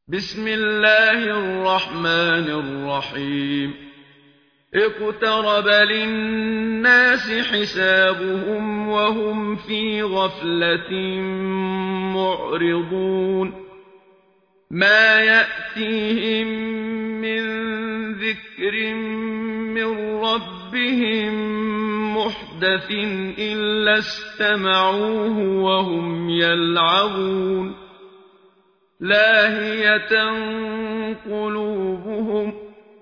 بسم الله الرحمن الرحيم اقترب للناس حسابهم وهم في غفلة معرضون ما يأتيهم من ذكر من ربهم محدث إلا استمعوه وهم يلعبون لاهية قلوبهم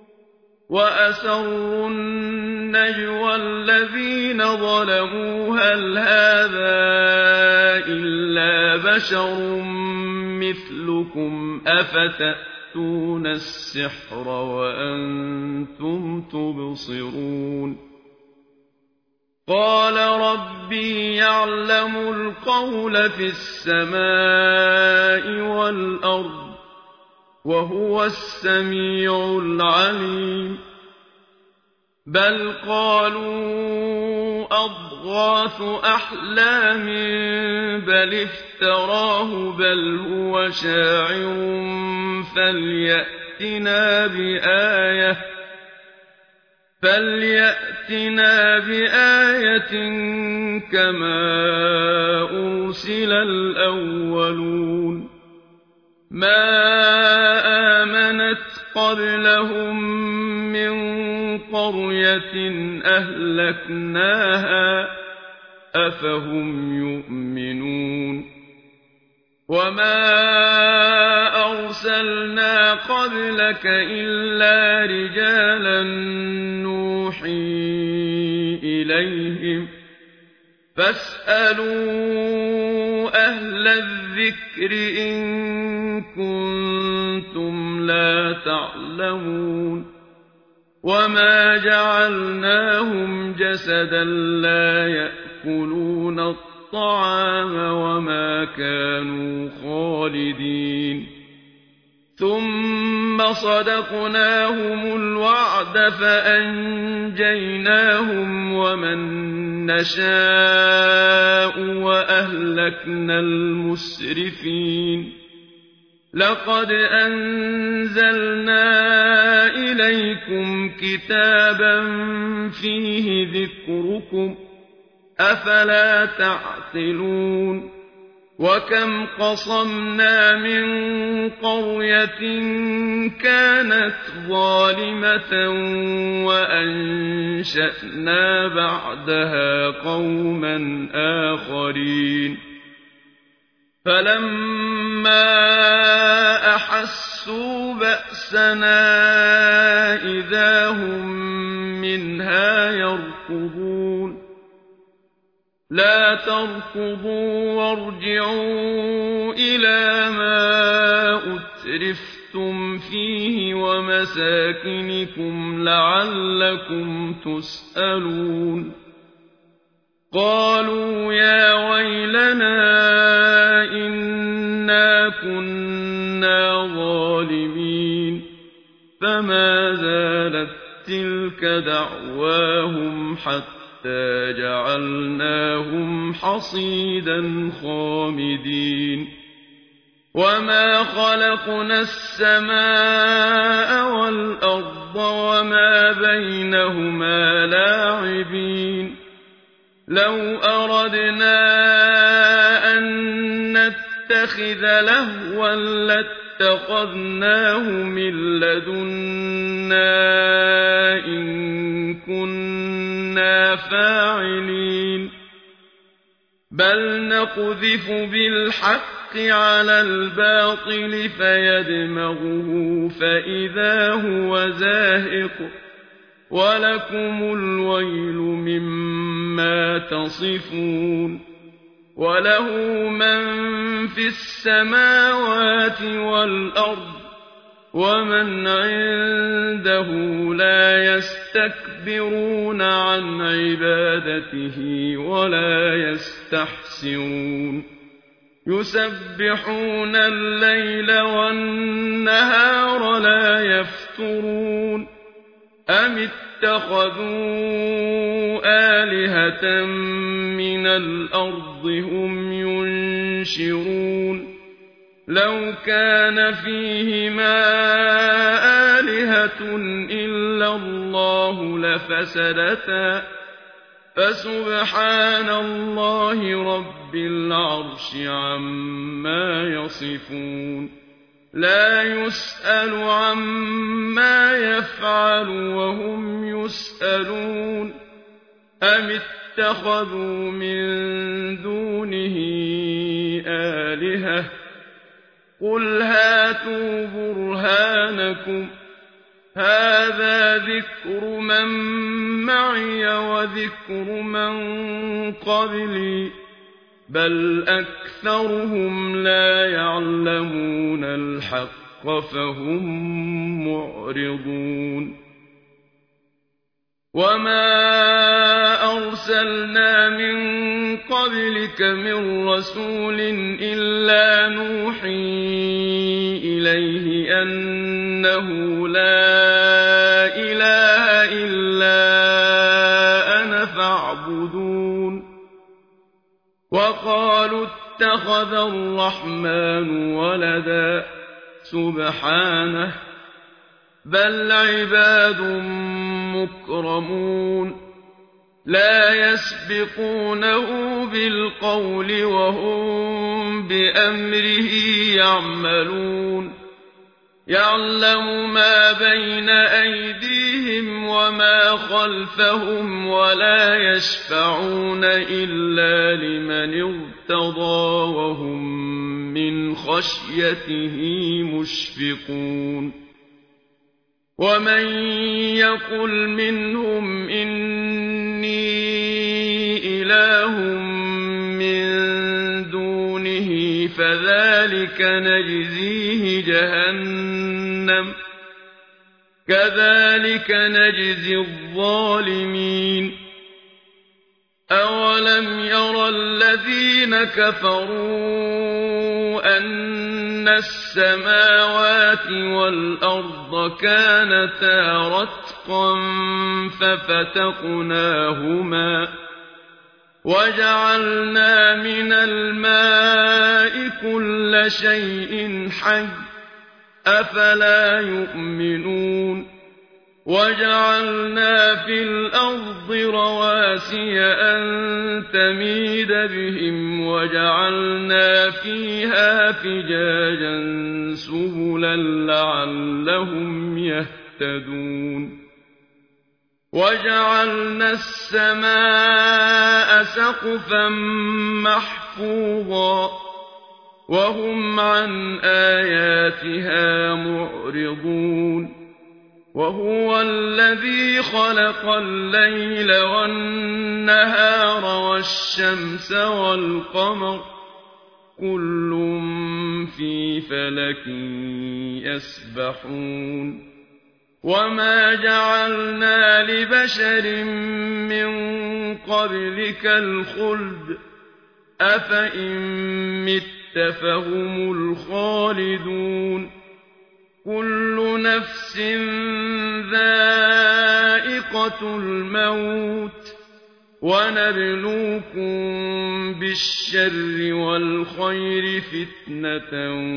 وأسروا النجوى الذين ظلموا هل هذا إلا بشر مثلكم أفتأتون السحر وأنتم تبصرون قال ربي يعلم القول في السماء والأرض وهو السميع العليم بل قالوا أضغاث أحلام بل افتراه بل هو شاعر فليأتنا بآية كما أرسل الأولون ما آمنت قبلهم من قرية أهلكناها أفهم يؤمنون وما أرسلنا قبلك إلا رجالا نوحي إليهم فاسألوا أهل الذكر إن كنتم لا تعلمون وما جعلناهم جسدا لا يأكلون الطعام وما كانوا خالدين ثم صدقناهم الوعد فأنجيناهم ومن نشاء وأهلكنا المسرفين لقد أنزلنا إليكم كتابا فيه ذكركم أفلا تعقلون وكم قصمنا من قرية كانت ظالمة وأنشأنا بعدها قوما آخرين فلما أحسوا بأسنا إذا هم منها يركضون لا تركضوا وارجعوا إلى ما أترفتم فيه ومساكنكم لعلكم تسألون قالوا يا ويلنا إنا كنا ظالمين فما زالت تلك دعواهم حتى جعلناهم حصيدا خامدين وما خلقنا السماء والأرض وما بينهما لاعبين لو أردنا أن نتخذ لهوا لاتخذناه من لدنا إن كنا فاعلين بل نقذف بالحق على الباطل فيدمغه فإذا هو زاهق ولكم الويل مما تصفون وله من في السماوات والأرض ومن عنده لا يستكبرون عن عبادته ولا يستحسرون يسبحون الليل والنهار لا يفترون أم اتخذوا آلهة من الأرض هم ينشرون لو كان فيهما آلهة إلا الله لفسدتا فسبحان الله رب العرش عما يصفون لا يسأل عما يفعل وهم يسألون أم اتخذوا من دونه آلهة قل هاتوا برهانكم هذا ذكر من معي وذكر من قبلي بل أكثرهم لا يعلمون الحق فهم معرضون وما أرسلنا من قبلك من رسول إلا نوحي إليه أنه لا إله إلا أنا فاعبدون وقالوا اتخذ الرحمن ولدا سبحانه بل عباد مكرمون لا يسبقونه بالقول وهم بأمره يعملون يعلم ما بين أيديهم وما خلفهم ولا يشفعون إلا لمن ارتضى وهم من خشيته مشفقون ومن يقل منهم إني إله من دونه فذلك نجزيه جهنم كذلك نجزي الظالمين أولم يرى الذين كفروا أن السماوات والأرض كانتا رتقا ففتقناهما وجعلنا من الماء كل شيء حي أفلا يؤمنون وجعلنا في الأرض رواسي أن تميد بهم وجعلنا فيها فجاجا سبلا لعلهم يهتدون وجعلنا السماء سقفا محفوظا وهم عن آياتها معرضون وهو الذي خلق الليل والنهار والشمس والقمر كل في فلك يسبحون وما جعلنا لبشر من قبلك الخلد أفإن مت فهم الخالدون كل نفس ذائقة الموت ونبلوكم بالشر والخير فتنة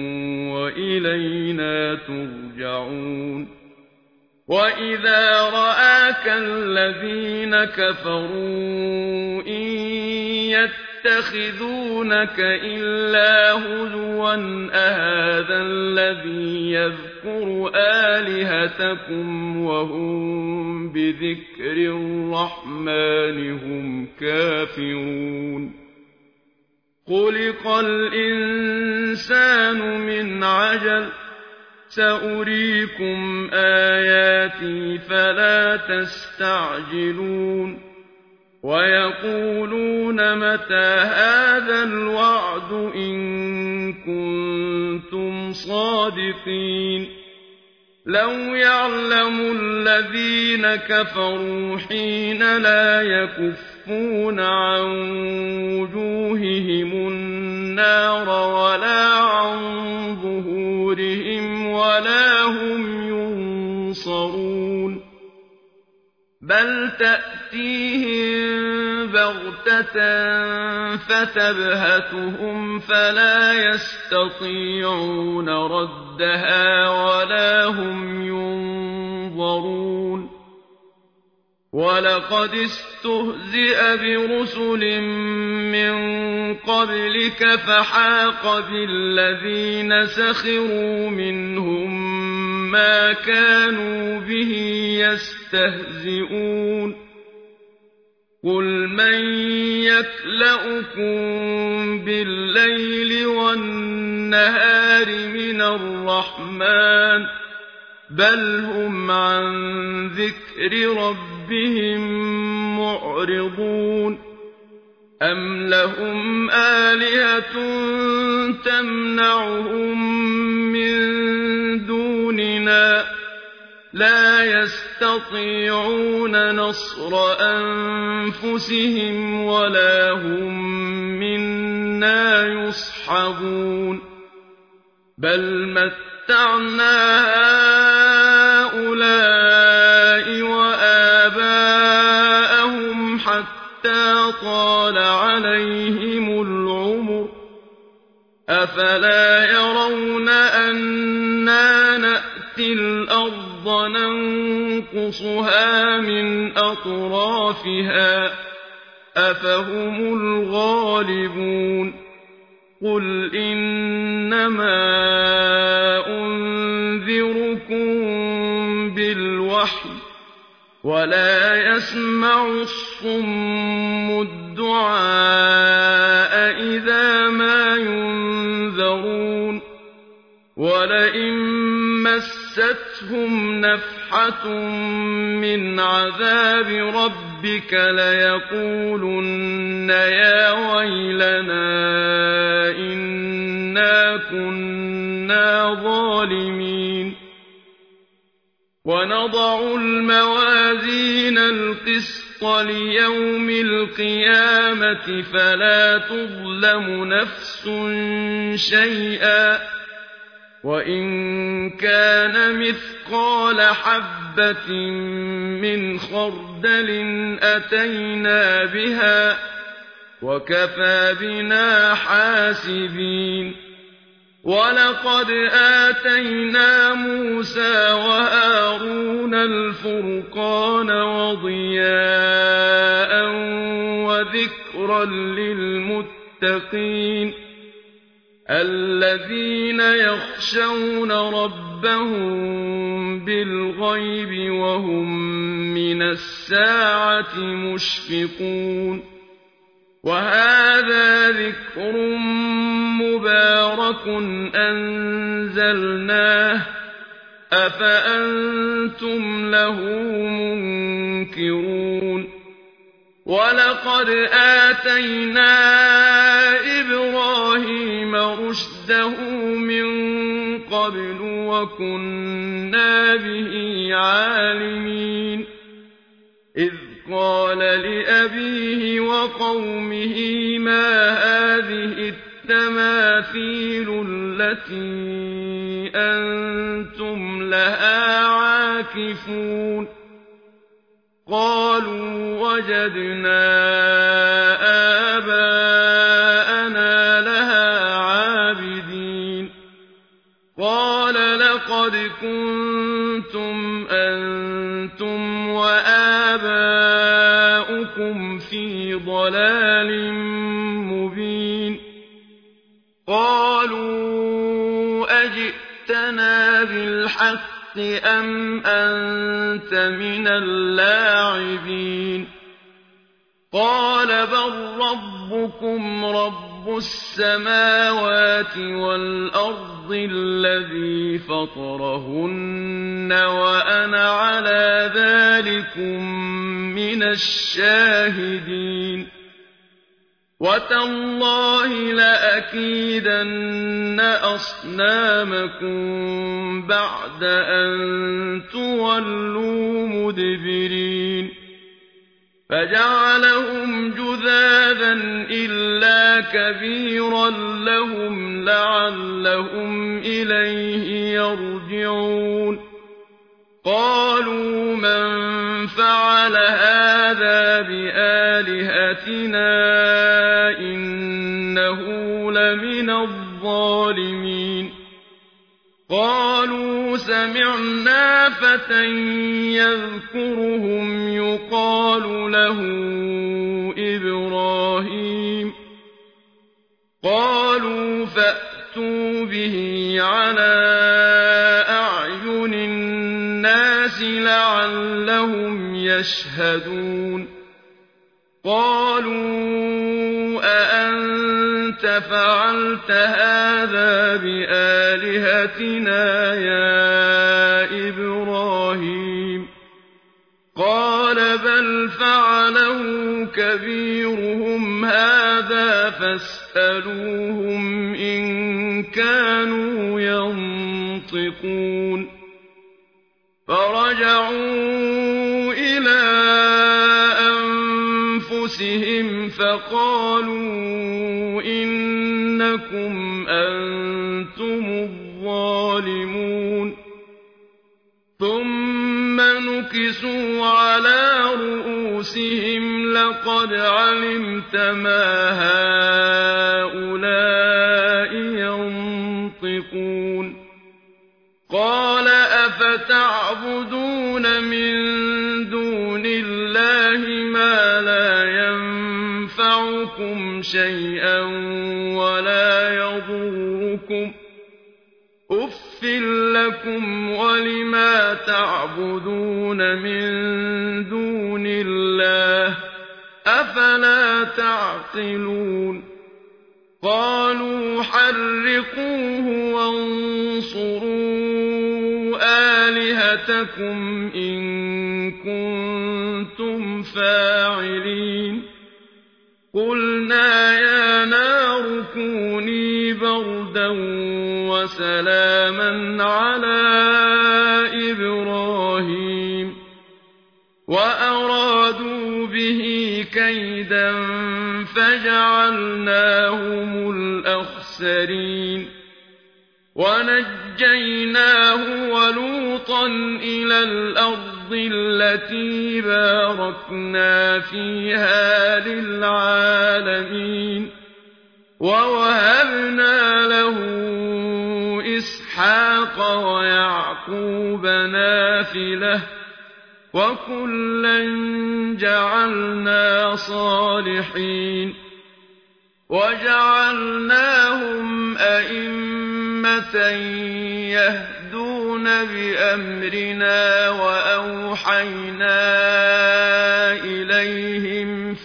وإلينا ترجعون وإذا رآك الذين كفروا إن يتخذونك إلا هزوا أهذا الذي يذكر آلهتكم وهم بذكر الرحمن هم كافرون خلق الإنسان من عجل سأريكم آياتي فلا تستعجلون ويقولون متى هذا الوعد إن كنتم صادقين لو يعلم الذين كفروا حين لا يكفون عن وجوههم النار ولا عن ظهورهم ولا هم ينصرون بل تأتيهم بَغْتَةً فَتَبْهَتُهُمْ فَلَا يَسْتَطِيعُونَ رَدَّهَا وَلَا هُمْ يُنظَرُونَ وَلَقَدِ اسْتُهْزِئَ بِرُسُلٍ مِّن قَبْلِكَ فَحَاقَ بِالَّذِينَ سَخِرُوا مِنْهُم مَّا كَانُوا بِهِ يَسْتَهْزِئُونَ قُلْ مَن يَكْلَؤُكُم بِاللَّيْلِ وَالنَّهَارِ مِنَ الرَّحْمَٰنِ بَلْ هُمْ عَن ذِكْرِ رَبِّهِم مُّعْرِضُونَ أَمْ لَهُمْ آلِهَةٌ تَمْنَعُهُم مِّن دُونِنَا لَا يَسْتَطِيعُونَ نَصْرَ أَنفُسِهِمْ وَلَا هُم مِّنَّا يُصْحَبُونَ بَلْ مَتَّعْنَا هَٰؤُلَاءِ وَآبَاءَهُمْ حَتَّىٰ طَالَ عَلَيْهِمُ الْعُمُرُ أَفَلَا يَرَوْنَ أَنَّا نَأْتِي الْأَرْضَ نَنقُصُهَا مِنْ أَطْرَافِهَا ۚ أَفَهُمُ الْغَالِبُونَ قُلْ إِنَّمَا أُنذِرُكُم بِالْوَحْيِ ۚ وَلَا يَسْمَعُ الصُّمُّ الدُّعَاءَ إِذَا مَا يُنذَرُونَ وَلَئِن مَّسَّتْهُمْ نَفْحَةٌ مِّنْ عَذَابِ رَبِّكَ لَيَقُولُنَّ يَا وَيْلَنَا إِنَّا كُنَّا ظَالِمِينَ وَنَضَعُ الْمَوَازِينَ الْقِسْطَ لِيَوْمِ الْقِيَامَةِ فَلَا تُظْلَمُ نَفْسٌ شَيْئًا ۖ وَإِن كَانَ مِثْقَالَ حَبَّةٍ مِّنْ خَرْدَلٍ أَتَيْنَا بِهَا ۗ وَكَفَىٰ بِنَا حَاسِبِينَ وَلَقَدْ آتَيْنَا مُوسَىٰ وَهَارُونَ الْفُرْقَانَ وَضِيَاءً وَذِكْرًا لِّلْمُتَّقِينَ الَّذِينَ يَخْشَوْنَ رَبَّهُم بِالْغَيْبِ وَهُم مِّنَ السَّاعَةِ مُشْفِقُونَ وَهَٰذَا ذِكْرٌ مُّبَارَكٌ أَنزَلْنَاهُ ۚ أَفَأَنتُمْ لَهُ مُنكِرُونَ وَلَقَدْ آتَيْنَا إِبْرَاهِيمَ رُشْدَهُ مِن قَبْلُ وَكُنَّا بِهِ عَالِمِينَ إِذْ قَالَ لِأَبِيهِ وَقَوْمِهِ مَا هَٰذِهِ التَّمَاثِيلُ الَّتِي أَنتُمْ لَهَا عَاكِفُونَ قَالُوا وَجَدْنَا آبَاءَنَا لَهَا عَابِدِينَ قَالَ لَقَدْ كُنتُمْ أَنتُمْ وَآبَاؤُكُمْ فِي ضَلَالٍ مُّبِينٍ قَالُوا أَجِئْتَنَا بِالْحَقِّ أَمْ أَنتَ مِنَ اللاعبين قَالَ بَل رَّبُّكُمْ رَبُّ السَّمَاوَاتِ وَالْأَرْضِ الَّذِي فَطَرَهُنَّ وَأَنَا عَلَىٰ ذَٰلِكُم مِّنَ الشَّاهِدِينَ وَتَاللَّهِ لَأَكِيدَنَّ أَصْنَامَكُم بَعْدَ أَن تُوَلُّوا مُدْبِرِينَ فَجَعَلَهُمْ جُذَاذًا إِلَّا كَبِيرًا لَّهُمْ لَعَلَّهُمْ إِلَيْهِ يَرْجِعُونَ قالوا من فعل هذا بآلهتنا إنه لمن الظالمين قالوا سمعنا فتى يذكرهم يقال له إبراهيم قالوا فأتوا به على أعين الناس لعلهم يشهدون قالوا أأنت فعلت هذا بآلهتنا يا إبراهيم قال بل فعله كبيرهم هذا فاسألوهم إن كانوا ينطقون فرجعوا إلى أنفسهم فقالوا إنكم أنتم الظالمون ثم نكسوا على رؤوسهم لقد علمت ما هؤلاء ينطقون قال أفتعبدون من دون الله ما لا ينفعكم شيئا ولا يضركم أف لكم ولما تعبدون من دون الله أفلا تعقلون قالوا حرقوه وانصروا آلهتكم إن كنتم فاعلين قلنا يا نار كوني بردا وسلاما على إبراهيم وأرادوا به كيدا فجعلناهم الأخسرين ونجيناه ولوطا إلى الأرض التي باركنا فيها للعالمين ووهبنا له إسحاق ويعقوب نافلة وكلا جعلنا صالحين وجعلناهم أئمة يهدون بأمرنا وأوحينا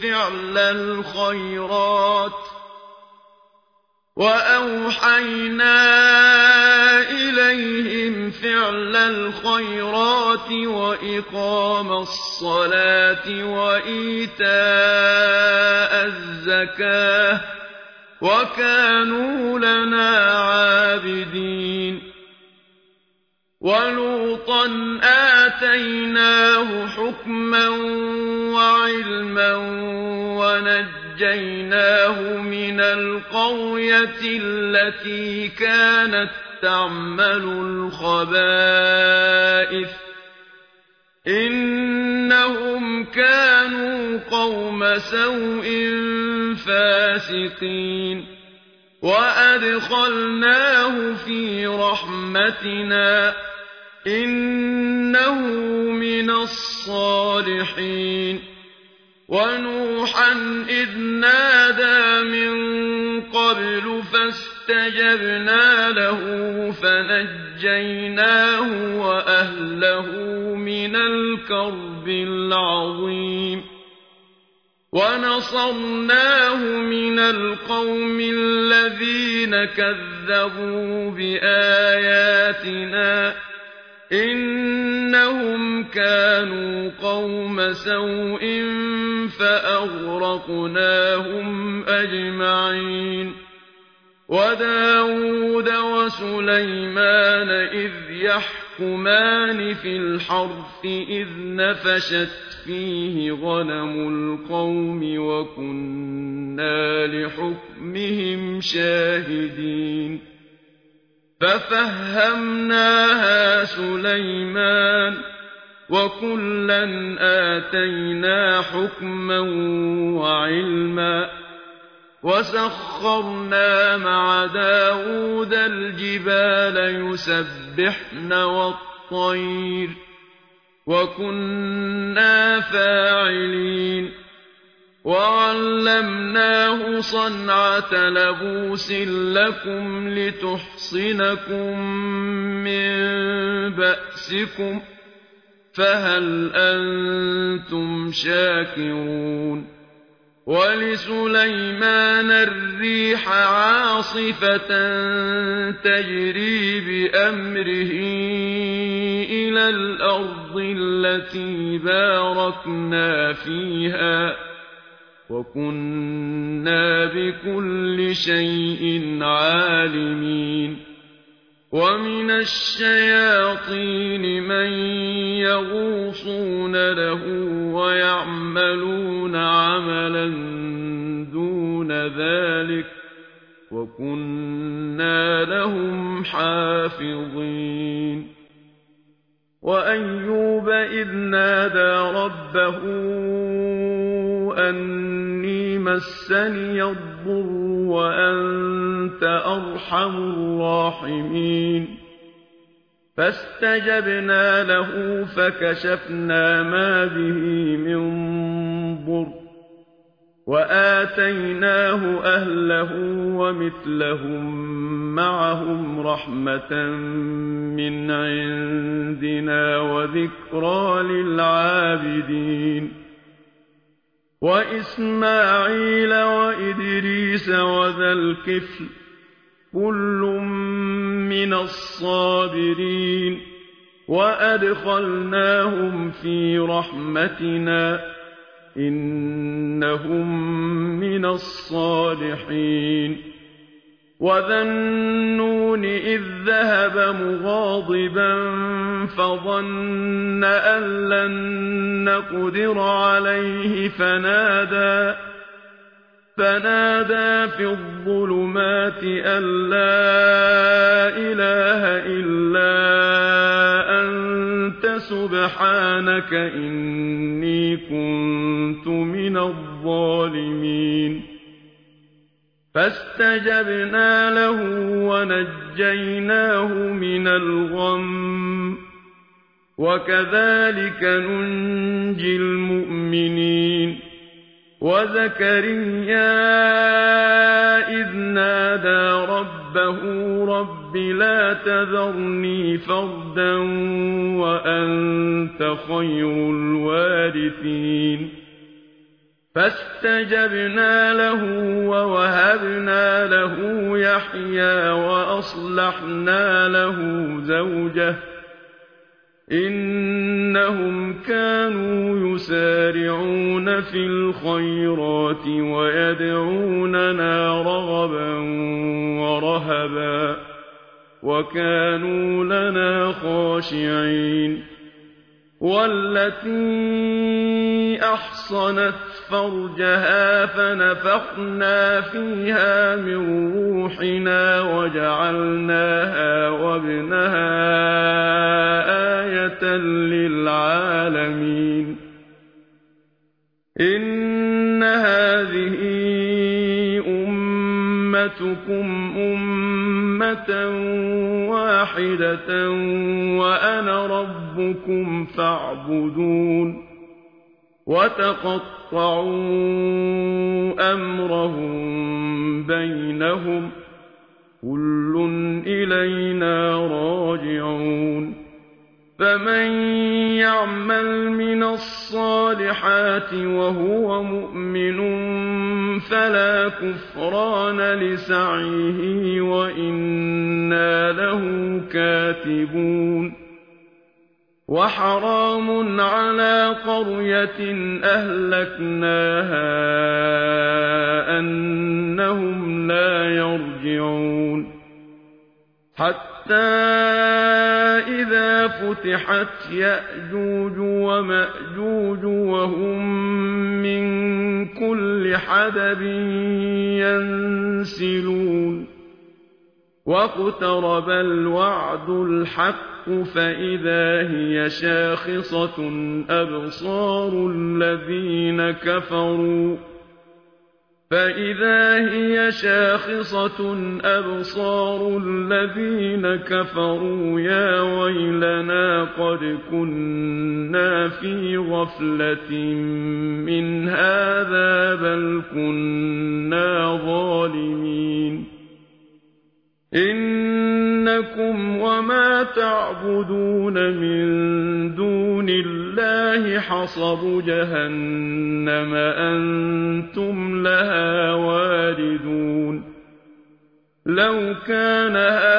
إليهم فعل الخيرات وإقام الصلاة وإيتاء الزكاة وكانوا لنا عابدين ولوطا آتيناه حكما وعلما ونجيناه من القرية التي كانت تعمل الخبائث إنهم كانوا قوم سوء فاسقين وأدخلناه في رحمتنا إنه من الصالحين ونوحا إذ نادى من قبل فاستجبنا له فنجيناه وأهله من الكرب العظيم ونصرناه من القوم الذين كذبوا بآياتنا إنهم كانوا قوم سوء فأغرقناهم أجمعين وداود وسليمان إذ يحكمان في الحرث إذ نفشت فيه غنم القوم وكنا لحكمهم شاهدين ففهمناها سليمان وَكُلًّا آتَيْنَا حُكْمًا وَعِلْمًا ۚ وَسَخَّرْنَا مَعَ دَاوُودَ الْجِبَالَ يُسَبِّحْنَ وَالطَّيْرَ ۚ وَكُنَّا فَاعِلِينَ وَعَلَّمْنَاهُ صَنْعَةَ لَبُوسٍ لَّكُمْ لِتُحْصِنَكُم مِّن بَأْسِكُمْ ۖ فَهَلْ أَنتُمْ شَاكِرُونَ وَلِسُلَيْمَانَ الرِّيحَ عَاصِفَةً تَجْرِي بِأَمْرِهِ إِلَى الْأَرْضِ الَّتِي بَارَكْنَا فِيهَا ۚ وَكُنَّا بِكُلِّ شَيْءٍ عَالِمِينَ وَمِنَ الشَّيَاطِينِ مَن يَغُوصُونَ لَهُ وَيَعْمَلُونَ عَمَلًا دُونَ ذَٰلِكَ ۖ وَكُنَّا لَهُمْ حَافِظِينَ وَأَيُّوبَ إِذْ نَادَىٰ رَبَّهُ أَنِّي مَسَّنِيَ الضُّرُّ وَأَنتَ أَرْحَمُ الرَّاحِمِينَ فَاسْتَجَبْنَا لَهُ فَكَشَفْنَا مَا بِهِ مِن ضُرٍّ وَآتَيْنَاهُ أَهْلَهُ وَمِثْلَهُم مَّعَهُمْ رَحْمَةً مِّنْ عِندِنَا وَذِكْرَىٰ لِلْعَابِدِينَ وَإِسْمَاعِيلَ وَإِدْرِيسَ وَذَا الْكِفْلِ ۖ كُلٌّ مِّنَ الصَّابِرِينَ وَأَدْخَلْنَاهُمْ فِي رَحْمَتِنَا ۖ إِنَّهُم مِّنَ الصَّالِحِينَ وَذَا النُّونِ إِذ ذَّهَبَ مُغَاضِبًا فَظَنَّ أَن لَّن نَّقْدِرَ عَلَيْهِ فَنَادَىٰ فِي الظُّلُمَاتِ أَن لَّا إِلَٰهَ إِلَّا أَنتَ سُبْحَانَكَ إِنِّي كُنتُ مِنَ الظَّالِمِينَ فَاسْتَجَبْنَا لَهُ وَنَجَّيْنَاهُ مِنَ الْغَمِّ ۚ وَكَذَٰلِكَ نُنجِي الْمُؤْمِنِينَ وَزَكَرِيَّا إِذْ نَادَىٰ رَبَّهُ رَبِّ لَا تَذَرْنِي فَرْدًا وَأَنتَ خَيْرُ الْوَارِثِينَ فَاسْتَجَبْنَا لَهُ وَوَهَبْنَا لَهُ يَحْيَىٰ وَأَصْلَحْنَا لَهُ زَوْجَهُ ۚ إِنَّهُمْ كَانُوا يُسَارِعُونَ فِي الْخَيْرَاتِ وَيَدْعُونَنَا رَغَبًا وَرَهَبًا ۖ وَكَانُوا لَنَا خَاشِعِينَ وَالَّتِي أَحْصَنَتْ فَرْجَهَا فَنَفَخْنَا فِيهَا مِن رُّوحِنَا وَجَعَلْنَاهَا وَابْنَهَا آيَةً لِّلْعَالَمِينَ إِنَّ هَٰذِهِ أُمَّتُكُمْ أُمَّةً وَاحِدَةً وَأَنَا رَبُّكُمْ فَاعْبُدُونِ وَتَقَطَّعُوا أَمْرَهُم بَيْنَهُمْ ۖ كُلٌّ إِلَيْنَا رَاجِعُونَ فَمَن يَعْمَلْ مِنَ الصَّالِحَاتِ وَهُوَ مُؤْمِنٌ فَلَا كُفْرَانَ لِسَعْيِهِ وَإِنَّا لَهُ كَاتِبُونَ وَحَرَامٌ عَلَىٰ قَرْيَةٍ أَهْلَكْنَاهَا أَنَّهُمْ لَا يَرْجِعُونَ حَتَّىٰ إِذَا فُتِحَتْ يَأْجُوجُ وَمَأْجُوجُ وَهُم مِّن كُلِّ حَدَبٍ يَنسِلُونَ واقترب الوعد الحق فإذا هي شاخصة أبصار الذين كفروا يا ويلنا قد كنا في غفلة من هذا بل كنا ظالمين إنكم وما تعبدون من دون الله حصب جهنم أنتم لها واردون لو كان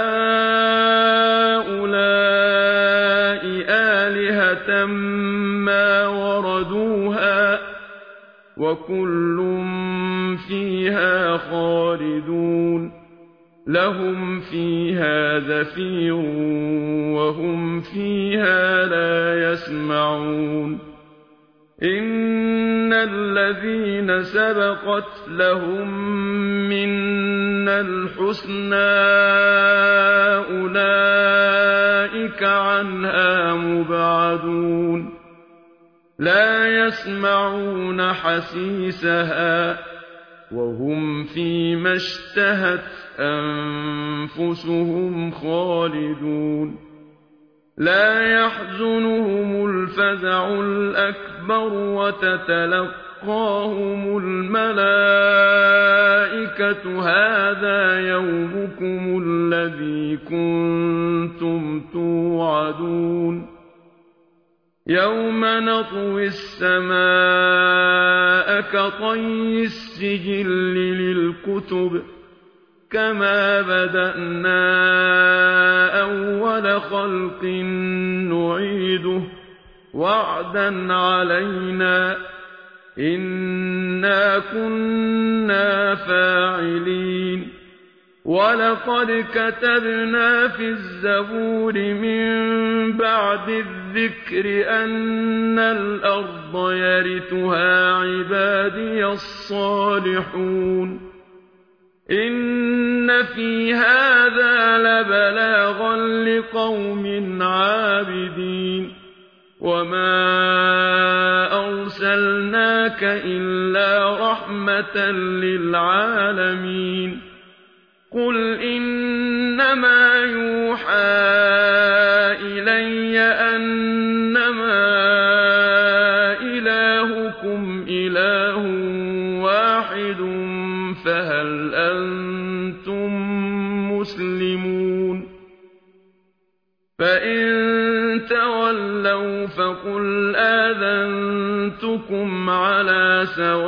هؤلاء آلهة ما وردوها وكل فيها خالدون لهم فيها زفير وهم فيها لا يسمعون إن الذين سبقت لهم منا الحسنى أولئك عنها مبعدون لا يسمعون حسيسها وهم فيما اشتهت أنفسهم خالدون لا يحزنهم الفزع الأكبر وتتلقاهم الملائكة هذا يومكم الذي كنتم توعدون يوم نطوي السماء كطي السجل للكتب كما بدأنا أول خلق نعيده وعدا علينا إنا كنا فاعلين ولقد كتبنا في الزبور من بعد الذكر أن الأرض يرثها عبادي الصالحون إن في هذا لبلاغا لقوم عابدين وما أرسلناك إلا رحمة للعالمين قل إنما يوحى إلي أنما إلهكم إله واحد فهل أنتم مسلمون فإن تولوا فقل آذنتكم على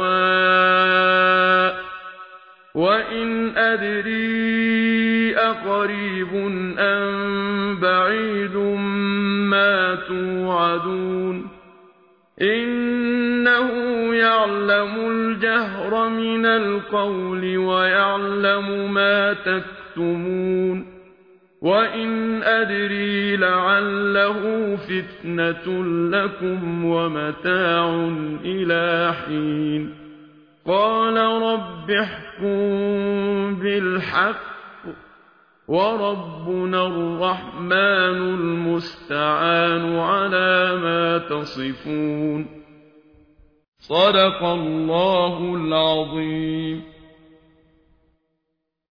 سواء وإن أدري أقريب أم بعيد ما توعدون إنه يعلم الجهر من القول ويعلم ما تكتمون وإن أدري لعله فتنة لكم ومتاع إلى حين قال رب احكم بالحق وربنا الرحمن المستعان على ما تصفون صدق الله العظيم.